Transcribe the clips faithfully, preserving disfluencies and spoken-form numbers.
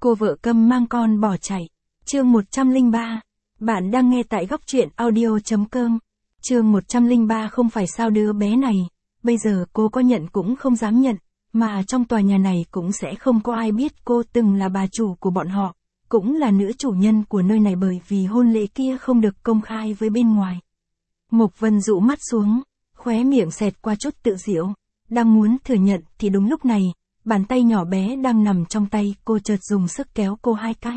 cô vợ câm mang con bỏ chạy. Chương một trăm lẻ ba. Bạn đang nghe tại góc truyện audio.com. Chương một trăm lẻ ba. Không phải sao đứa bé này, bây giờ cô có nhận cũng không dám nhận, mà trong tòa nhà này cũng sẽ không có ai biết cô từng là bà chủ của bọn họ, cũng là nữ chủ nhân của nơi này, bởi vì hôn lễ kia không được công khai với bên ngoài. Mộc Vân dụ mắt xuống, khóe miệng xẹt qua chút tự giễu, đang muốn thừa nhận thì đúng lúc này, bàn tay nhỏ bé đang nằm trong tay cô chợt dùng sức kéo cô hai cái.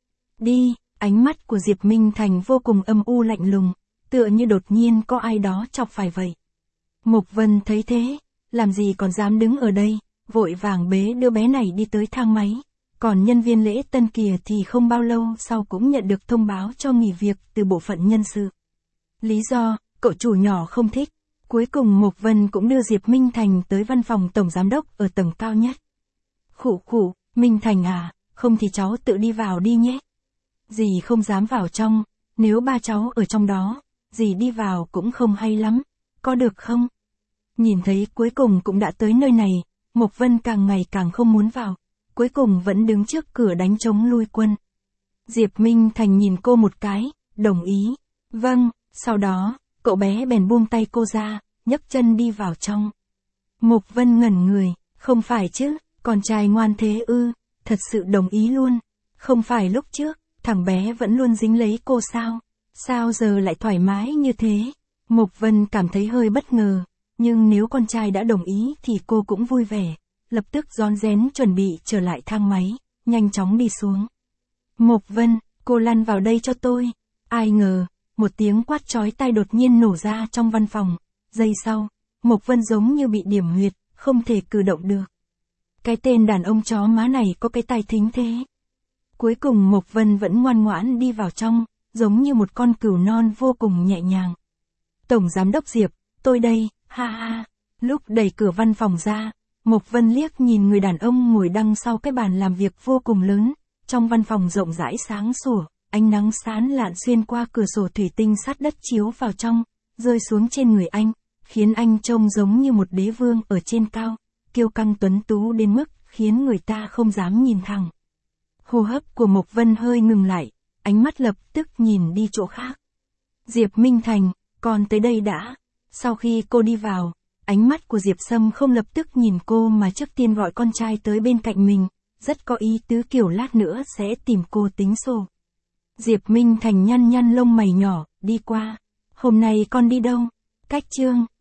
Đi, ánh mắt của Diệp Minh Thành vô cùng âm u lạnh lùng, tựa như đột nhiên có ai đó chọc phải vậy. Mộc Vân thấy thế, làm gì còn dám đứng ở đây, vội vàng bế đứa bé này đi tới thang máy. Còn nhân viên lễ tân kia thì không bao lâu sau cũng nhận được thông báo cho nghỉ việc từ bộ phận nhân sự. Lý do, cậu chủ nhỏ không thích. Cuối cùng Mộc Vân cũng đưa Diệp Minh Thành tới văn phòng tổng giám đốc ở tầng cao nhất. Khụ khụ, Minh Thành à, không thì cháu tự đi vào đi nhé. Dì không dám vào trong, nếu ba cháu ở trong đó, dì đi vào cũng không hay lắm, có được không? Nhìn thấy cuối cùng cũng đã tới nơi này, Mộc Vân càng ngày càng không muốn vào, cuối cùng vẫn đứng trước cửa đánh trống lui quân. Diệp Minh Thành nhìn cô một cái, đồng ý. Vâng, sau đó, cậu bé bèn buông tay cô ra, nhấc chân đi vào trong. Mộc Vân ngẩn người, không phải chứ, con trai ngoan thế ư, thật sự đồng ý luôn. Không phải lúc trước, thằng bé vẫn luôn dính lấy cô sao? Sao giờ lại thoải mái như thế? Mộc Vân cảm thấy hơi bất ngờ, nhưng nếu con trai đã đồng ý thì cô cũng vui vẻ, lập tức rón rén chuẩn bị trở lại thang máy, nhanh chóng đi xuống. Mộc Vân, cô lăn vào đây cho tôi. Ai ngờ, một tiếng quát chói tai đột nhiên nổ ra trong văn phòng. Giây sau, Mộc Vân giống như bị điểm huyệt, không thể cử động được. Cái tên đàn ông chó má này có cái tai thính thế. Cuối cùng Mộc Vân vẫn ngoan ngoãn đi vào trong, giống như một con cừu non vô cùng nhẹ nhàng. Tổng giám đốc Diệp, tôi đây, ha ha. Lúc đẩy cửa văn phòng ra, Mộc Vân liếc nhìn người đàn ông ngồi đằng sau cái bàn làm việc vô cùng lớn. Trong văn phòng rộng rãi sáng sủa, ánh nắng sáng lạn xuyên qua cửa sổ thủy tinh sắt đất chiếu vào trong, rơi xuống trên người anh, khiến anh trông giống như một đế vương ở trên cao, kiêu căng tuấn tú đến mức khiến người ta không dám nhìn thẳng. Hô hấp của Mộc Vân hơi ngừng lại, ánh mắt lập tức nhìn đi chỗ khác. Diệp Minh Thành, con tới đây đã. Sau khi cô đi vào, ánh mắt của Diệp Sâm không lập tức nhìn cô mà trước tiên gọi con trai tới bên cạnh mình, rất có ý tứ kiểu lát nữa sẽ tìm cô tính sổ. Diệp Minh Thành nhăn nhăn lông mày nhỏ, đi qua. Hôm nay con đi đâu? Cách Trương,